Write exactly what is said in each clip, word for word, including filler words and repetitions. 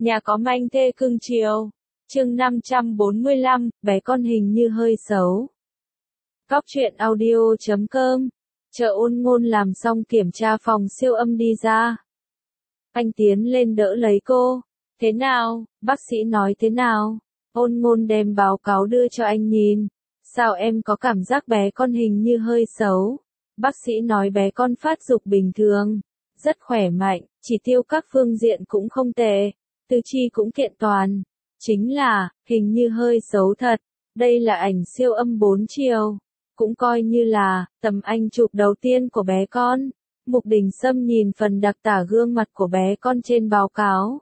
Nhà có manh thê cưng chiều. Chương năm trăm bốn mươi lăm, bé con hình như hơi xấu. Cóc truyện audio chấm com. Chờ Ôn Ngôn làm xong kiểm tra phòng siêu âm đi ra. Anh tiến lên đỡ lấy cô. Thế nào, bác sĩ nói thế nào? Ôn Ngôn đem báo cáo đưa cho anh nhìn. Sao em có cảm giác bé con hình như hơi xấu? Bác sĩ nói bé con phát dục bình thường, rất khỏe mạnh, chỉ tiêu các phương diện cũng không tệ, tư chi cũng kiện toàn. Chính là, hình như hơi xấu thật. Đây là ảnh siêu âm bốn chiều. Cũng coi như là, tầm ảnh chụp đầu tiên của bé con. Mục Đình Sâm nhìn phần đặc tả gương mặt của bé con trên báo cáo.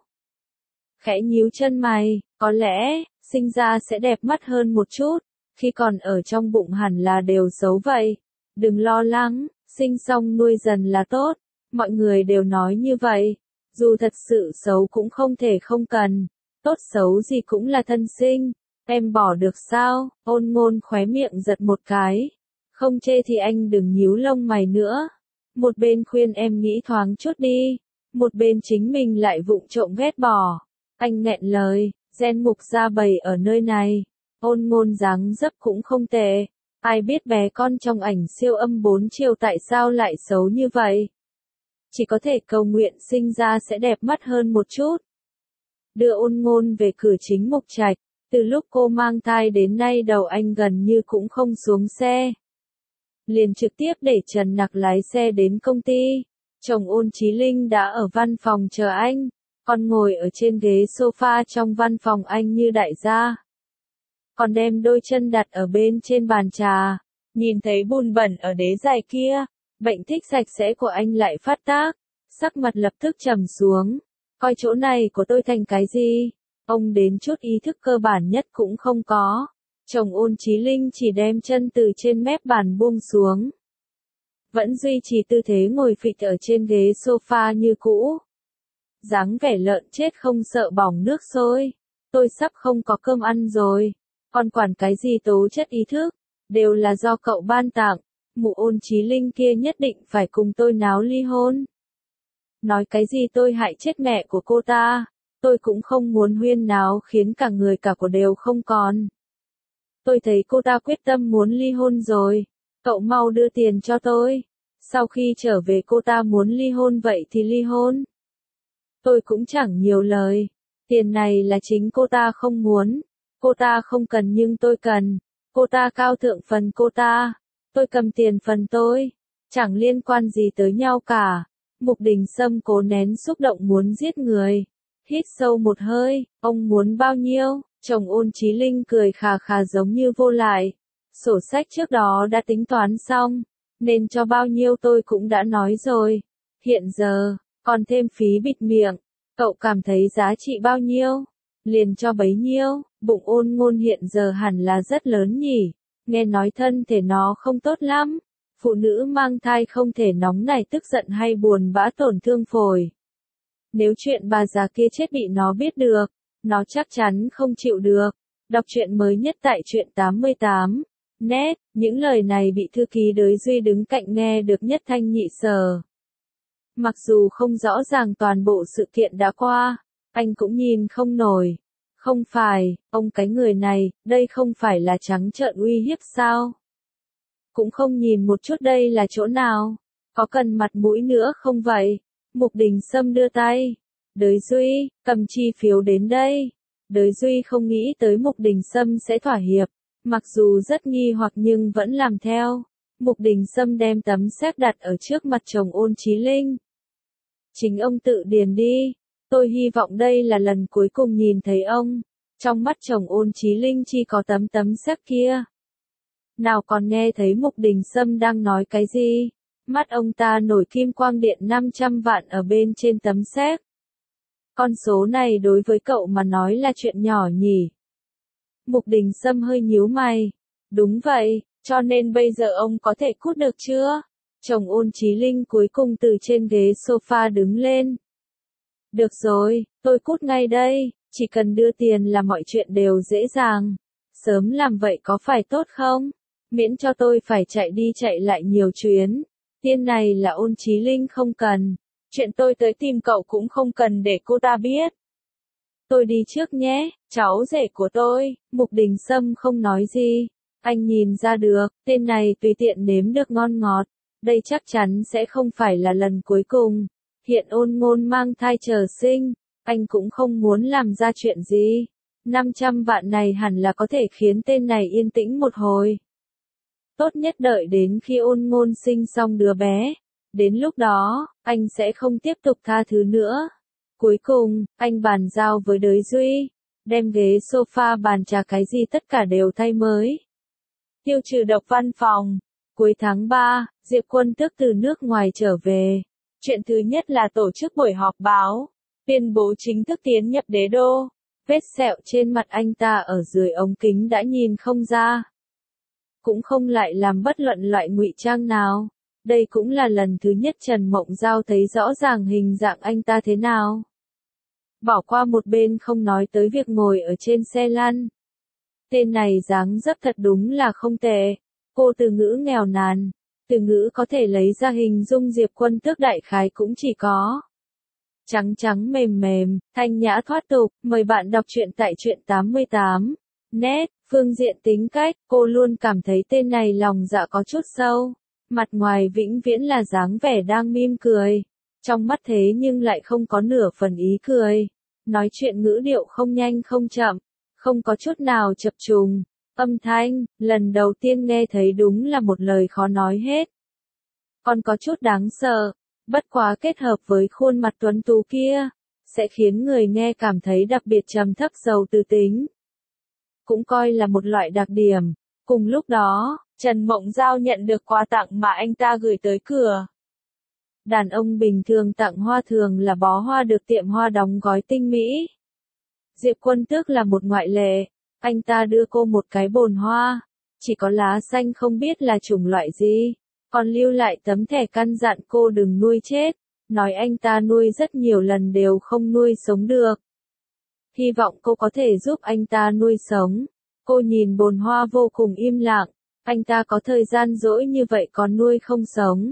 Khẽ nhíu chân mày, có lẽ, sinh ra sẽ đẹp mắt hơn một chút. Khi còn ở trong bụng hẳn là đều xấu vậy. Đừng lo lắng, sinh xong nuôi dần là tốt. Mọi người đều nói như vậy. Dù thật sự xấu cũng không thể không cần. Tốt xấu gì cũng là thân sinh. Em bỏ được sao? Ôn Ngôn khóe miệng giật một cái. Không chê thì anh đừng nhíu lông mày nữa. Một bên khuyên em nghĩ thoáng chút đi. Một bên chính mình lại vụng trộm ghét bỏ. Anh nghẹn lời, gen mục ra bầy ở nơi này. Ôn Ngôn dáng dấp cũng không tệ. Ai biết bé con trong ảnh siêu âm bốn chiều tại sao lại xấu như vậy? Chỉ có thể cầu nguyện sinh ra sẽ đẹp mắt hơn một chút. Đưa Ôn Ngôn về cửa chính Mục Trạch. Từ lúc cô mang thai đến nay đầu anh gần như cũng không xuống xe. Liền trực tiếp để Trần Nặc lái xe đến công ty. Chồng Ôn Chí Linh đã ở văn phòng chờ anh. Còn ngồi ở trên ghế sofa trong văn phòng anh như đại gia. Còn đem đôi chân đặt ở bên trên bàn trà. Nhìn thấy bùn bẩn ở đế giày kia. Bệnh thích sạch sẽ của anh lại phát tác. Sắc mặt lập tức trầm xuống. Coi chỗ này của tôi thành cái gì? Ông đến chút ý thức cơ bản nhất cũng không có. Chồng Ôn Chí Linh chỉ đem chân từ trên mép bàn buông xuống. Vẫn duy trì tư thế ngồi phịch ở trên ghế sofa như cũ. Dáng vẻ lợn chết không sợ bỏng nước sôi. Tôi sắp không có cơm ăn rồi. Còn quản cái gì tố chất ý thức? Đều là do cậu ban tặng. Mụ Ôn Chí Linh kia nhất định phải cùng tôi náo ly hôn. Nói cái gì tôi hại chết mẹ của cô ta. Tôi cũng không muốn huyên náo khiến cả người cả của đều không còn. Tôi thấy cô ta quyết tâm muốn ly hôn rồi. Cậu mau đưa tiền cho tôi. Sau khi trở về cô ta muốn ly hôn vậy thì ly hôn. Tôi cũng chẳng nhiều lời. Tiền này là chính cô ta không muốn. Cô ta không cần nhưng tôi cần. Cô ta cao thượng phần cô ta. Tôi cầm tiền phần tôi. Chẳng liên quan gì tới nhau cả. Mục Đình Sâm cố nén xúc động muốn giết người. Hít sâu một hơi, ông muốn bao nhiêu? Chồng Ôn Chí Linh cười khà khà giống như vô lại. Sổ sách trước đó đã tính toán xong, nên cho bao nhiêu tôi cũng đã nói rồi. Hiện giờ, còn thêm phí bịt miệng, cậu cảm thấy giá trị bao nhiêu? Liền cho bấy nhiêu. Bụng Ôn Ngôn hiện giờ hẳn là rất lớn nhỉ. Nghe nói thân thể nó không tốt lắm. Phụ nữ mang thai không thể nóng nảy tức giận hay buồn bã tổn thương phổi. Nếu chuyện bà già kia chết bị nó biết được, nó chắc chắn không chịu được. Đọc truyện mới nhất tại truyện tám mươi tám. Net, những lời này bị thư ký Đới Duy đứng cạnh nghe được nhất thanh nhị sở. Mặc dù không rõ ràng toàn bộ sự kiện đã qua, anh cũng nhìn không nổi. Không phải, ông cái người này, đây không phải là trắng trợn uy hiếp sao? Cũng không nhìn một chút đây là chỗ nào? Có cần mặt mũi nữa không vậy? Mục Đình Sâm đưa tay. Đới Duy, cầm chi phiếu đến đây. Đới Duy không nghĩ tới Mục Đình Sâm sẽ thỏa hiệp. Mặc dù rất nghi hoặc nhưng vẫn làm theo. Mục Đình Sâm đem tấm séc đặt ở trước mặt chồng Ôn Chí Linh. Chính ông tự điền đi. Tôi hy vọng đây là lần cuối cùng nhìn thấy ông. Trong mắt chồng Ôn Chí Linh chỉ có tấm tấm séc kia. Nào còn nghe thấy Mục Đình Sâm đang nói cái gì. Mắt ông ta nổi kim quang điện năm trăm vạn ở bên trên tấm séc. Con số này đối với cậu mà nói là chuyện nhỏ nhỉ. Mục Đình Sâm hơi nhíu mày. Đúng vậy, cho nên bây giờ ông có thể cút được chưa? Chồng Ôn Chí Linh cuối cùng từ trên ghế sofa đứng lên. Được rồi, tôi cút ngay đây, chỉ cần đưa tiền là mọi chuyện đều dễ dàng. Sớm làm vậy có phải tốt không? Miễn cho tôi phải chạy đi chạy lại nhiều chuyến. Tiền này là Ôn Chí Linh không cần. Chuyện tôi tới tìm cậu cũng không cần để cô ta biết. tôi đi trước nhé, cháu rể của tôi. Mục Đình Sâm không nói gì. Anh nhìn ra được, tên này tùy tiện nếm được ngon ngọt. Đây chắc chắn sẽ không phải là lần cuối cùng. Hiện Ôn Ngôn mang thai chờ sinh, anh cũng không muốn làm ra chuyện gì. năm trăm vạn này hẳn là có thể khiến tên này yên tĩnh một hồi. Tốt nhất đợi đến khi Ôn Ngôn sinh xong đứa bé. Đến lúc đó, anh sẽ không tiếp tục tha thứ nữa. Cuối cùng, anh bàn giao với Đới Duy. Đem ghế sofa bàn trà cái gì tất cả đều thay mới. Tiêu trừ độc văn phòng. Cuối tháng ba, Diệp Quân Tước từ nước ngoài trở về. Chuyện thứ nhất là tổ chức buổi họp báo. Tuyên bố chính thức tiến nhập đế đô. Vết sẹo trên mặt anh ta ở dưới ống kính đã nhìn không ra. Cũng không lại làm bất luận loại ngụy trang nào. Đây cũng là lần thứ nhất Trần Mộng Giao thấy rõ ràng hình dạng anh ta thế nào. Bỏ qua một bên không nói tới việc ngồi ở trên xe lăn. Tên này dáng dấp thật đúng là không tệ. Cô từ ngữ nghèo nàn. Từ ngữ có thể lấy ra hình dung Diệp Quân Tước đại khái cũng chỉ có trắng trắng mềm mềm, thanh nhã thoát tục. Mời bạn đọc truyện tại truyện tám mươi tám. Net, phương diện tính cách, cô luôn cảm thấy tên này lòng dạ có chút sâu. Mặt ngoài vĩnh viễn là dáng vẻ đang mỉm cười. Trong mắt thế nhưng lại không có nửa phần ý cười. Nói chuyện ngữ điệu không nhanh không chậm, không có chút nào chập trùng. Âm thanh, lần đầu tiên nghe thấy đúng là một lời khó nói hết. Còn có chút đáng sợ, bất quá kết hợp với khuôn mặt tuấn tú kia, sẽ khiến người nghe cảm thấy đặc biệt trầm thấp giàu tư tính. Cũng coi là một loại đặc điểm. Cùng lúc đó, Trần Mộng Giao nhận được quà tặng mà anh ta gửi tới cửa. Đàn ông bình thường tặng hoa thường là bó hoa được tiệm hoa đóng gói tinh mỹ. Diệp Quân Tước là một ngoại lệ. Anh ta đưa cô một cái bồn hoa, chỉ có lá xanh không biết là chủng loại gì, còn lưu lại tấm thẻ căn dặn cô đừng nuôi chết, nói anh ta nuôi rất nhiều lần đều không nuôi sống được. Hy vọng cô có thể giúp anh ta nuôi sống. Cô nhìn bồn hoa vô cùng im lặng, anh ta có thời gian rỗi như vậy còn nuôi không sống.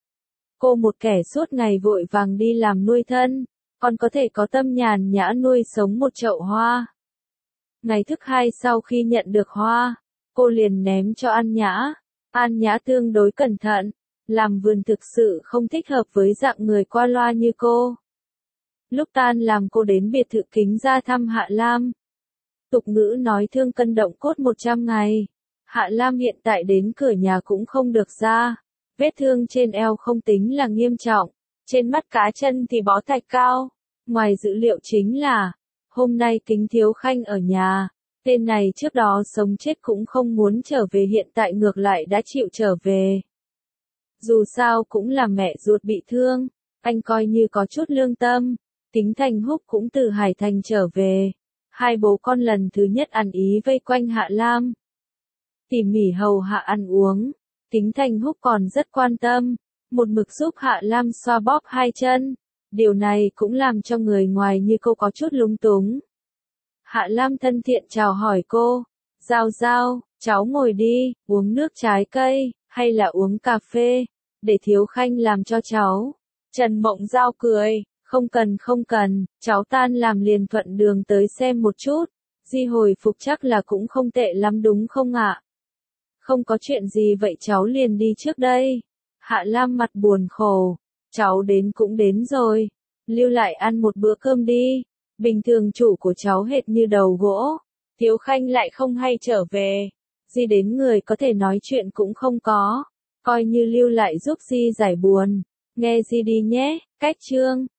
Cô một kẻ suốt ngày vội vàng đi làm nuôi thân, còn có thể có tâm nhàn nhã nuôi sống một chậu hoa. Ngày thứ hai sau khi nhận được hoa, cô liền ném cho An Nhã. An Nhã tương đối cẩn thận, làm vườn thực sự không thích hợp với dạng người qua loa như cô. Lúc tan làm cô đến biệt thự Kính Gia thăm Hạ Lam. Tục ngữ nói thương cân động cốt một trăm ngày. Hạ Lam hiện tại đến cửa nhà cũng không được ra. Vết thương trên eo không tính là nghiêm trọng, trên mắt cá chân thì bó thạch cao. Ngoài dữ liệu chính là, hôm nay Kính Thiếu Khanh ở nhà, tên này trước đó sống chết cũng không muốn trở về hiện tại ngược lại đã chịu trở về. Dù sao cũng là mẹ ruột bị thương, anh coi như có chút lương tâm. Kính Thành Húc cũng từ Hải Thành trở về. Hai bố con lần thứ nhất ăn ý vây quanh Hạ Lam. Tỉ mỉ hầu hạ ăn uống. Kính Thành Húc còn rất quan tâm, một mực giúp Hạ Lam xoa bóp hai chân. Điều này cũng làm cho người ngoài như cô có chút lúng túng. Hạ Lam thân thiện chào hỏi cô. Giao Giao, cháu ngồi đi, uống nước trái cây, hay là uống cà phê, để Thiếu Khanh làm cho cháu. Trần Mộng Giao cười, không cần không cần, cháu tan làm liền thuận đường tới xem một chút. Di hồi phục chắc là cũng không tệ lắm đúng không ạ? Không có chuyện gì vậy cháu liền đi trước đây. Hạ Lam mặt buồn khổ. Cháu đến cũng đến rồi. Lưu lại ăn một bữa cơm đi. Bình thường chủ của cháu hệt như đầu gỗ. Thiếu Khanh lại không hay trở về. Di đến người có thể nói chuyện cũng không có. Coi như lưu lại giúp Di giải buồn. Nghe Di đi nhé. Cách chương.